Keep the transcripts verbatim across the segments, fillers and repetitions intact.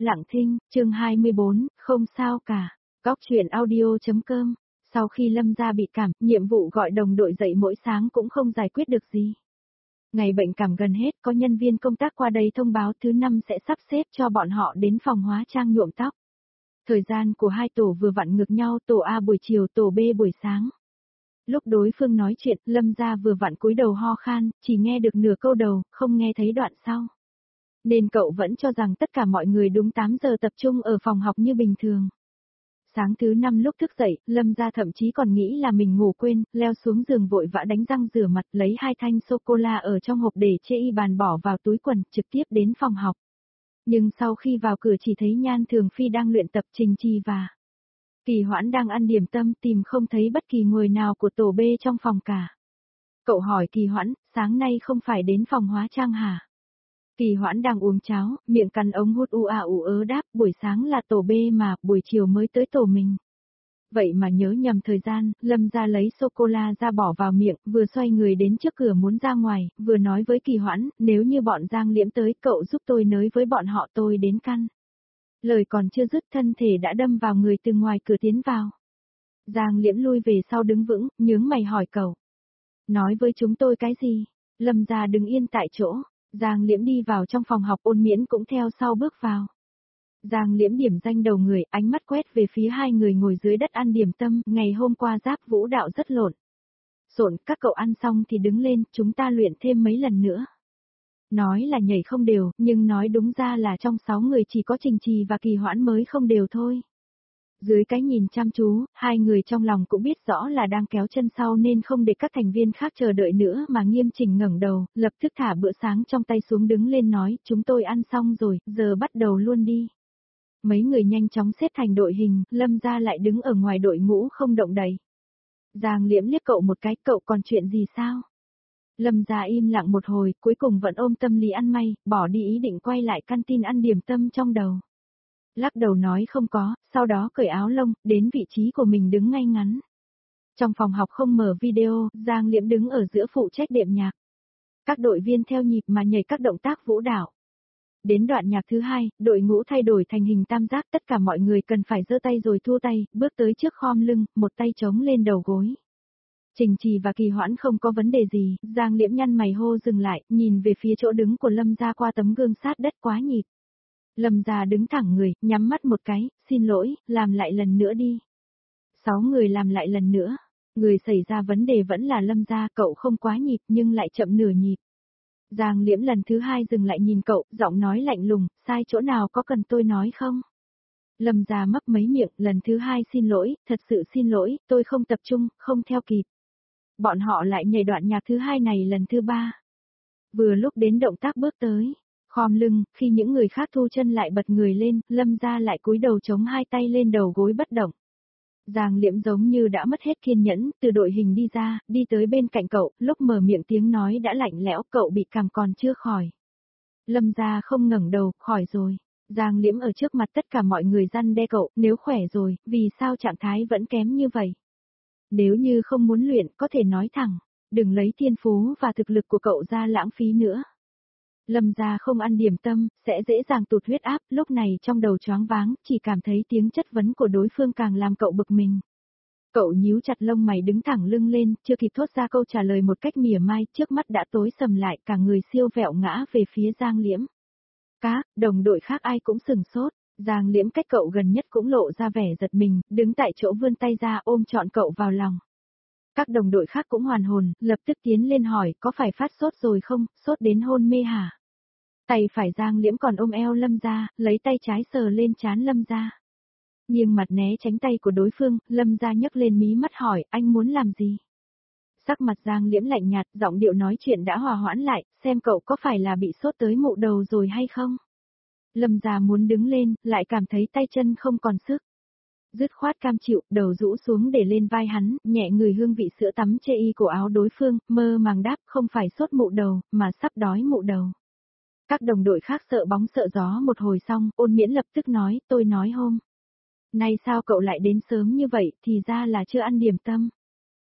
Lặng thinh, chương hai mươi bốn, không sao cả. Góc truyện audio.com. Sau khi Lâm gia bị cảm, nhiệm vụ gọi đồng đội dậy mỗi sáng cũng không giải quyết được gì. Ngày bệnh cảm gần hết, có nhân viên công tác qua đây thông báo thứ năm sẽ sắp xếp cho bọn họ đến phòng hóa trang nhuộm tóc. Thời gian của hai tổ vừa vặn ngược nhau, tổ A buổi chiều, tổ B buổi sáng. Lúc đối phương nói chuyện, Lâm gia vừa vặn cúi đầu ho khan, chỉ nghe được nửa câu đầu, không nghe thấy đoạn sau. Nên cậu vẫn cho rằng tất cả mọi người đúng tám giờ tập trung ở phòng học như bình thường. Sáng thứ năm lúc thức dậy, Lâm gia thậm chí còn nghĩ là mình ngủ quên, leo xuống giường vội vã đánh răng rửa mặt, lấy hai thanh sô-cô-la ở trong hộp để chê y bàn bỏ vào túi quần, trực tiếp đến phòng học. Nhưng sau khi vào cửa chỉ thấy Nhan Thường Phi đang luyện tập, Trình Trì và Kỳ Hoãn đang ăn điểm tâm, tìm không thấy bất kỳ người nào của tổ B trong phòng cả. Cậu hỏi Kỳ Hoãn, sáng nay không phải đến phòng hóa trang hả? Kỳ Hoãn đang uống cháo, miệng cắn ống hút u a ú ớ đáp, buổi sáng là tổ B mà, buổi chiều mới tới tổ mình. Vậy mà nhớ nhầm thời gian, Lâm gia lấy sô-cô-la ra bỏ vào miệng, vừa xoay người đến trước cửa muốn ra ngoài, vừa nói với Kỳ Hoãn, nếu như bọn Giang Liễm tới, cậu giúp tôi nới với bọn họ, tôi đến căn. Lời còn chưa dứt, thân thể đã đâm vào người từ ngoài cửa tiến vào. Giang Liễm lui về sau đứng vững, nhướng mày hỏi cậu. Nói với chúng tôi cái gì? Lâm gia đứng yên tại chỗ. Giang Liễm đi vào trong phòng học, Ôn Miễn cũng theo sau bước vào. Giang Liễm điểm danh đầu người, ánh mắt quét về phía hai người ngồi dưới đất ăn điểm tâm, ngày hôm qua giáp vũ đạo rất lộn. Xộn, các cậu ăn xong thì đứng lên, chúng ta luyện thêm mấy lần nữa. Nói là nhảy không đều, nhưng nói đúng ra là trong sáu người chỉ có Trình Trì và Kỳ Hoãn mới không đều thôi. Dưới cái nhìn chăm chú, hai người trong lòng cũng biết rõ là đang kéo chân sau nên không để các thành viên khác chờ đợi nữa mà nghiêm chỉnh ngẩng đầu, lập tức thả bữa sáng trong tay xuống đứng lên nói, chúng tôi ăn xong rồi, giờ bắt đầu luôn đi. Mấy người nhanh chóng xếp thành đội hình, Lâm gia lại đứng ở ngoài đội ngũ không động đậy. Giang Liễm liếc cậu một cái, cậu còn chuyện gì sao? Lâm gia im lặng một hồi, cuối cùng vẫn ôm tâm lý ăn may, bỏ đi ý định quay lại căn tin ăn điểm tâm trong đầu. Lắc đầu nói không có, sau đó cởi áo lông, đến vị trí của mình đứng ngay ngắn. Trong phòng học không mở video, Giang Liễm đứng ở giữa phụ trách đệm nhạc. Các đội viên theo nhịp mà nhảy các động tác vũ đạo. Đến đoạn nhạc thứ hai, đội ngũ thay đổi thành hình tam giác, tất cả mọi người cần phải giơ tay rồi thua tay, bước tới trước khom lưng, một tay chống lên đầu gối. Trình Trì và Kỳ Hoãn không có vấn đề gì, Giang Liễm nhăn mày hô dừng lại, nhìn về phía chỗ đứng của Lâm gia qua tấm gương sát đất quá nhịp. Lâm gia đứng thẳng người, nhắm mắt một cái, xin lỗi, làm lại lần nữa đi. Sáu người làm lại lần nữa. Người xảy ra vấn đề vẫn là Lâm gia, cậu không quá nhịp nhưng lại chậm nửa nhịp. Giang Liễm lần thứ hai dừng lại nhìn cậu, giọng nói lạnh lùng, sai chỗ nào có cần tôi nói không? Lâm gia mấp mấy miệng, lần thứ hai xin lỗi, thật sự xin lỗi, tôi không tập trung, không theo kịp. Bọn họ lại nhảy đoạn nhạc thứ hai này lần thứ ba. Vừa lúc đến động tác bước tới. Khom lưng, khi những người khác thu chân lại bật người lên, Lâm gia lại cúi đầu chống hai tay lên đầu gối bất động. Giang Liễm giống như đã mất hết kiên nhẫn, từ đội hình đi ra, đi tới bên cạnh cậu, lúc mở miệng tiếng nói đã lạnh lẽo, cậu bị cảm còn chưa khỏi. Lâm gia không ngẩng đầu, khỏi rồi. Giang Liễm ở trước mặt tất cả mọi người răn đe cậu, nếu khỏe rồi, vì sao trạng thái vẫn kém như vậy? Nếu như không muốn luyện, có thể nói thẳng, đừng lấy thiên phú và thực lực của cậu ra lãng phí nữa. Lâm gia không ăn điểm tâm, sẽ dễ dàng tụt huyết áp, lúc này trong đầu choáng váng, chỉ cảm thấy tiếng chất vấn của đối phương càng làm cậu bực mình. Cậu nhíu chặt lông mày đứng thẳng lưng lên, chưa kịp thốt ra câu trả lời một cách mỉa mai, trước mắt đã tối sầm lại, cả người siêu vẹo ngã về phía Giang Liễm. Các đồng đội khác ai cũng sừng sốt, Giang Liễm cách cậu gần nhất cũng lộ ra vẻ giật mình, đứng tại chỗ vươn tay ra ôm trọn cậu vào lòng. Các đồng đội khác cũng hoàn hồn, lập tức tiến lên hỏi, có phải phát sốt rồi không, sốt đến hôn mê hả? Tay phải Giang Liễm còn ôm eo Lâm gia, lấy tay trái sờ lên trán Lâm gia. Nghiêng mặt né tránh tay của đối phương, Lâm gia nhấc lên mí mắt hỏi, anh muốn làm gì? Sắc mặt Giang Liễm lạnh nhạt, giọng điệu nói chuyện đã hòa hoãn lại, xem cậu có phải là bị sốt tới mụ đầu rồi hay không? Lâm gia muốn đứng lên, lại cảm thấy tay chân không còn sức. Dứt khoát cam chịu, đầu rũ xuống để lên vai hắn, nhẹ người hương vị sữa tắm chê y của áo đối phương, mơ màng đáp không phải sốt mụ đầu, mà sắp đói mụ đầu. Các đồng đội khác sợ bóng sợ gió một hồi xong, Ôn Miễn lập tức nói, tôi nói hôm nay sao cậu lại đến sớm như vậy, thì ra là chưa ăn điểm tâm.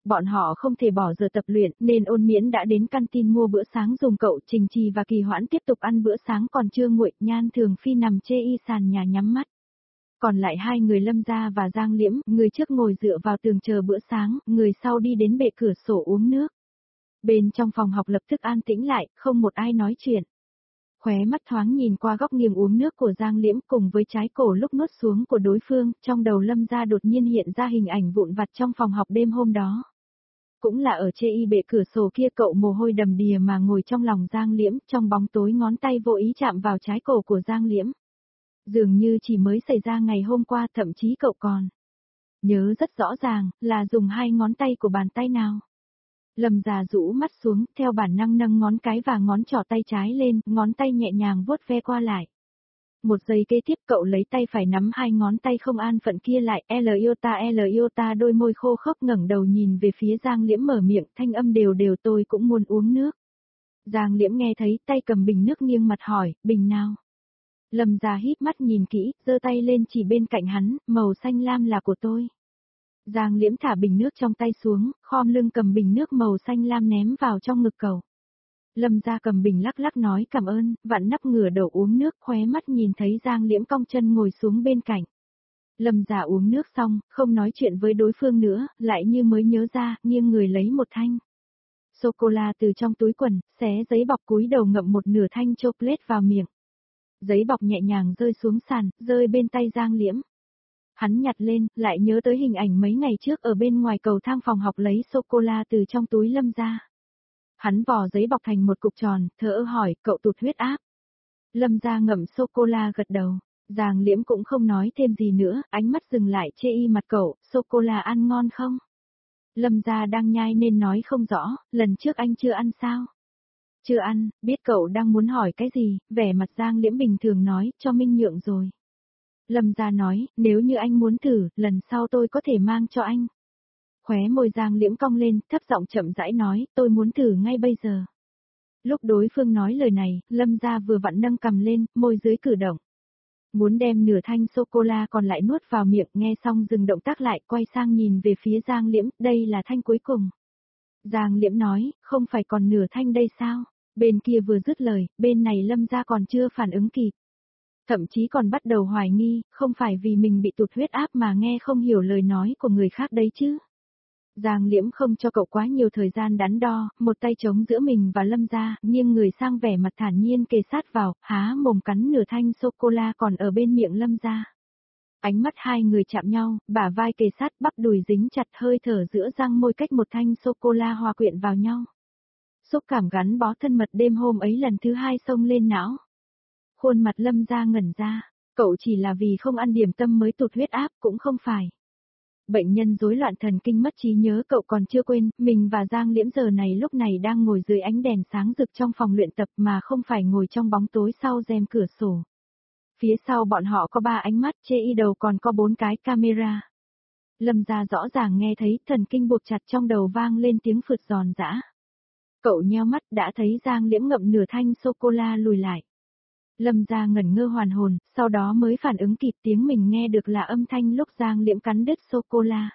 Bọn họ không thể bỏ giờ tập luyện nên Ôn Miễn đã đến canteen mua bữa sáng dùng cậu. Trình Trì và Kỳ Hoãn tiếp tục ăn bữa sáng còn chưa nguội. Nhan Thường Phi nằm chê y sàn nhà nhắm mắt. Còn lại hai người Lâm Gia và Giang Liễm, người trước ngồi dựa vào tường chờ bữa sáng, người sau đi đến bệ cửa sổ uống nước. Bên trong phòng học lập tức an tĩnh lại, không một ai nói chuyện. Khóe mắt thoáng nhìn qua góc nghiêng uống nước của Giang Liễm cùng với trái cổ lúc nuốt xuống của đối phương, trong đầu Lâm Gia đột nhiên hiện ra hình ảnh vụn vặt trong phòng học đêm hôm đó. Cũng là ở chê y bệ cửa sổ kia, cậu mồ hôi đầm đìa mà ngồi trong lòng Giang Liễm, trong bóng tối ngón tay vô ý chạm vào trái cổ của Giang Liễm. Dường như chỉ mới xảy ra ngày hôm qua, thậm chí cậu còn nhớ rất rõ ràng, là dùng hai ngón tay của bàn tay nào. Lâm Gia rũ mắt xuống, theo bản năng nâng ngón cái và ngón trỏ tay trái lên, ngón tay nhẹ nhàng vuốt ve qua lại. Một giây kế tiếp cậu lấy tay phải nắm hai ngón tay không an phận kia lại, L iota L iota, đôi môi khô khốc ngẩng đầu nhìn về phía Giang Liễm mở miệng, thanh âm đều đều, tôi cũng muốn uống nước. Giang Liễm nghe thấy, tay cầm bình nước nghiêng mặt hỏi, bình nào? Lâm Gia híp mắt nhìn kỹ, giơ tay lên chỉ bên cạnh hắn, màu xanh lam là của tôi. Giang Liễm thả bình nước trong tay xuống, khom lưng cầm bình nước màu xanh lam ném vào trong ngực cậu. Lâm Gia cầm bình lắc lắc nói cảm ơn, vặn nắp ngửa đầu uống nước, khóe mắt nhìn thấy Giang Liễm cong chân ngồi xuống bên cạnh. Lâm Gia uống nước xong, không nói chuyện với đối phương nữa, lại như mới nhớ ra, nghiêng người lấy một thanh sô-cô-la từ trong túi quần, xé giấy bọc cúi đầu ngậm một nửa thanh chocolate vào miệng. Giấy bọc nhẹ nhàng rơi xuống sàn, rơi bên tay Giang Liễm. Hắn nhặt lên, lại nhớ tới hình ảnh mấy ngày trước ở bên ngoài cầu thang phòng học lấy sô-cô-la từ trong túi Lâm Gia. Hắn vò giấy bọc thành một cục tròn, thở ơ hỏi, cậu tụt huyết áp. Lâm Gia ngậm sô-cô-la gật đầu. Giang Liễm cũng không nói thêm gì nữa, ánh mắt dừng lại chê y mặt cậu, sô-cô-la ăn ngon không? Lâm Gia đang nhai nên nói không rõ, lần trước anh chưa ăn sao? Chưa ăn, biết cậu đang muốn hỏi cái gì, vẻ mặt Giang Liễm bình thường nói, cho Minh nhượng rồi. Lâm Gia nói, nếu như anh muốn thử, lần sau tôi có thể mang cho anh. Khóe môi Giang Liễm cong lên, thấp giọng chậm rãi nói, tôi muốn thử ngay bây giờ. Lúc đối phương nói lời này, Lâm Gia vừa vặn nâng cầm lên, môi dưới cử động. Muốn đem nửa thanh sô-cô-la còn lại nuốt vào miệng, nghe xong dừng động tác lại, quay sang nhìn về phía Giang Liễm, đây là thanh cuối cùng. Giang Liễm nói, không phải còn nửa thanh đây sao? Bên kia vừa dứt lời, bên này Lâm Gia còn chưa phản ứng kịp. Thậm chí còn bắt đầu hoài nghi, không phải vì mình bị tụt huyết áp mà nghe không hiểu lời nói của người khác đấy chứ. Giang Liễm không cho cậu quá nhiều thời gian đắn đo, một tay chống giữa mình và Lâm Gia, nghiêng người sang vẻ mặt thản nhiên kề sát vào, há mồm cắn nửa thanh sô-cô-la còn ở bên miệng Lâm Gia. Ánh mắt hai người chạm nhau, bả vai kề sát, bắp đùi dính chặt, hơi thở giữa răng môi cách một thanh sô-cô-la hòa quyện vào nhau. Xúc cảm gắn bó thân mật đêm hôm ấy lần thứ hai xông lên não. Khuôn mặt Lâm Gia ngẩn ra, cậu chỉ là vì không ăn điểm tâm mới tụt huyết áp, cũng không phải. Bệnh nhân rối loạn thần kinh mất trí nhớ, cậu còn chưa quên, mình và Giang Liễm giờ này lúc này đang ngồi dưới ánh đèn sáng rực trong phòng luyện tập mà không phải ngồi trong bóng tối sau rèm cửa sổ. Phía sau bọn họ có ba ánh mắt, chê y đầu còn có bốn cái camera. Lâm Gia rõ ràng nghe thấy thần kinh buộc chặt trong đầu vang lên tiếng phượt giòn giã. Cậu nheo mắt đã thấy Giang Liễm ngậm nửa thanh sô-cô-la lùi lại. Lâm Gia ngẩn ngơ hoàn hồn, sau đó mới phản ứng kịp tiếng mình nghe được là âm thanh lúc Giang Liễm cắn đứt sô-cô-la.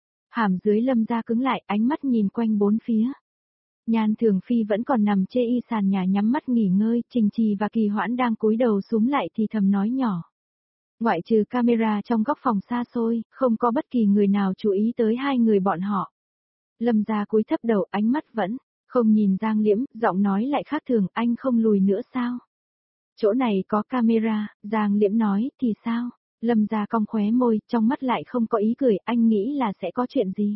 Hàm dưới Lâm Gia cứng lại, ánh mắt nhìn quanh bốn phía. Nhan Thường Phi vẫn còn nằm chê y sàn nhà nhắm mắt nghỉ ngơi, Trình Trì và Kỳ Hoãn đang cúi đầu xuống lại thì thầm nói nhỏ. Ngoại trừ camera trong góc phòng xa xôi, không có bất kỳ người nào chú ý tới hai người bọn họ. Lâm Gia cúi thấp đầu, ánh mắt vẫn không nhìn Giang Liễm, giọng nói lại khác thường, anh không lùi nữa sao? Chỗ này có camera, Giang Liễm nói, thì sao? Lâm Gia cong khóe môi, trong mắt lại không có ý cười, anh nghĩ là sẽ có chuyện gì?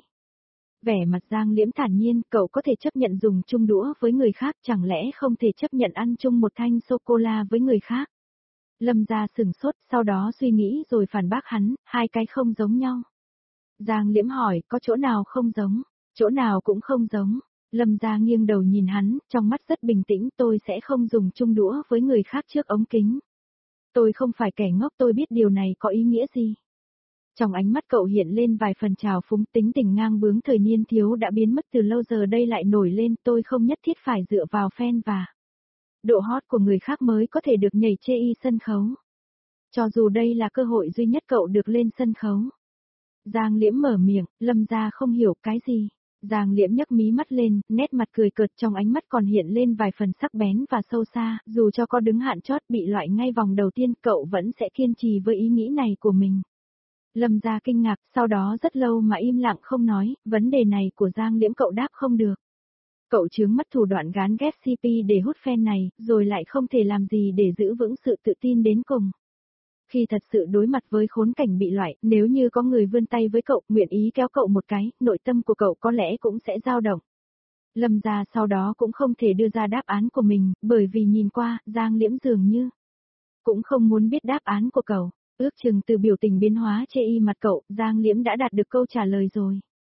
Vẻ mặt Giang Liễm thản nhiên, cậu có thể chấp nhận dùng chung đũa với người khác, chẳng lẽ không thể chấp nhận ăn chung một thanh sô-cô-la với người khác? Lâm Gia sừng sốt, sau đó suy nghĩ rồi phản bác hắn, hai cái không giống nhau. Giang Liễm hỏi, có chỗ nào không giống? Chỗ nào cũng không giống. Lâm Gia nghiêng đầu nhìn hắn, trong mắt rất bình tĩnh, tôi sẽ không dùng chung đũa với người khác trước ống kính. Tôi không phải kẻ ngốc, tôi biết điều này có ý nghĩa gì. Trong ánh mắt cậu hiện lên vài phần trào phúng, tính tình ngang bướng thời niên thiếu đã biến mất từ lâu, giờ đây lại nổi lên, tôi không nhất thiết phải dựa vào fan và độ hot của người khác mới có thể được nhảy chê y sân khấu. Cho dù đây là cơ hội duy nhất cậu được lên sân khấu. Giang Liễm mở miệng, Lâm Gia không hiểu cái gì. Giang Liễm nhấc mí mắt lên, nét mặt cười cợt trong ánh mắt còn hiện lên vài phần sắc bén và sâu xa, dù cho có đứng hạn chót bị loại ngay vòng đầu tiên cậu vẫn sẽ kiên trì với ý nghĩ này của mình. Lâm Gia kinh ngạc, sau đó rất lâu mà im lặng không nói, vấn đề này của Giang Liễm cậu đáp không được. Cậu chướng mắt thủ đoạn gán ghép xê pê để hút fan này, rồi lại không thể làm gì để giữ vững sự tự tin đến cùng. Khi thật sự đối mặt với khốn cảnh bị loại, nếu như có người vươn tay với cậu, nguyện ý kéo cậu một cái, nội tâm của cậu có lẽ cũng sẽ dao động. Lâm Gia sau đó cũng không thể đưa ra đáp án của mình, bởi vì nhìn qua, Giang Liễm dường như cũng không muốn biết đáp án của cậu. Ước chừng từ biểu tình biến hóa chê y mặt cậu, Giang Liễm đã đạt được câu trả lời rồi.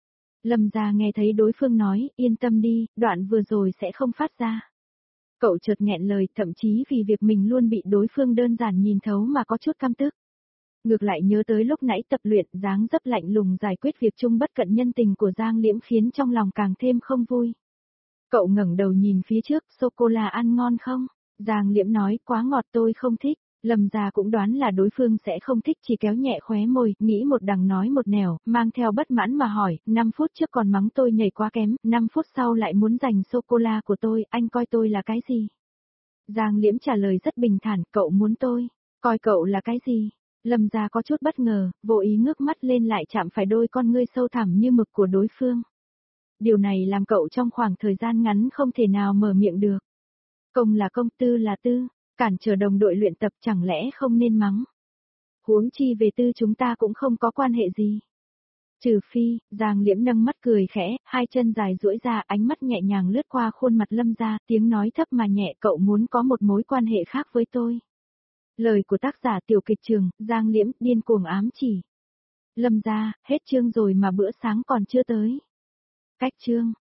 Lâm Gia nghe thấy đối phương nói, yên tâm đi, đoạn vừa rồi sẽ không phát ra. Cậu chợt nghẹn lời, thậm chí vì việc mình luôn bị đối phương đơn giản nhìn thấu mà có chút căm tức. Ngược lại nhớ tới lúc nãy tập luyện, dáng dấp lạnh lùng giải quyết việc chung bất cận nhân tình của Giang Liễm khiến trong lòng càng thêm không vui. Cậu ngẩng đầu nhìn phía trước, sô-cô-la ăn ngon không? Giang Liễm nói, quá ngọt tôi không thích. Lâm Gia cũng đoán là đối phương sẽ không thích, chỉ kéo nhẹ khóe môi, nghĩ một đằng nói một nẻo, mang theo bất mãn mà hỏi, năm phút trước còn mắng tôi nhảy quá kém, năm phút sau lại muốn giành sô-cô-la của tôi, anh coi tôi là cái gì? Giang Liễm trả lời rất bình thản, cậu muốn tôi, coi cậu là cái gì? Lâm Gia có chút bất ngờ, vô ý ngước mắt lên lại chạm phải đôi con ngươi sâu thẳm như mực của đối phương. Điều này làm cậu trong khoảng thời gian ngắn không thể nào mở miệng được. Công là công, tư là tư. Cản trở đồng đội luyện tập chẳng lẽ không nên mắng. Huống chi về tư chúng ta cũng không có quan hệ gì. Trừ phi, Giang Liễm nâng mắt cười khẽ, hai chân dài duỗi ra, ánh mắt nhẹ nhàng lướt qua khuôn mặt Lâm Gia, tiếng nói thấp mà nhẹ, cậu muốn có một mối quan hệ khác với tôi. Lời của tác giả tiểu kịch trường, Giang Liễm, điên cuồng ám chỉ. Lâm Gia, hết chương rồi mà bữa sáng còn chưa tới. Cách chương.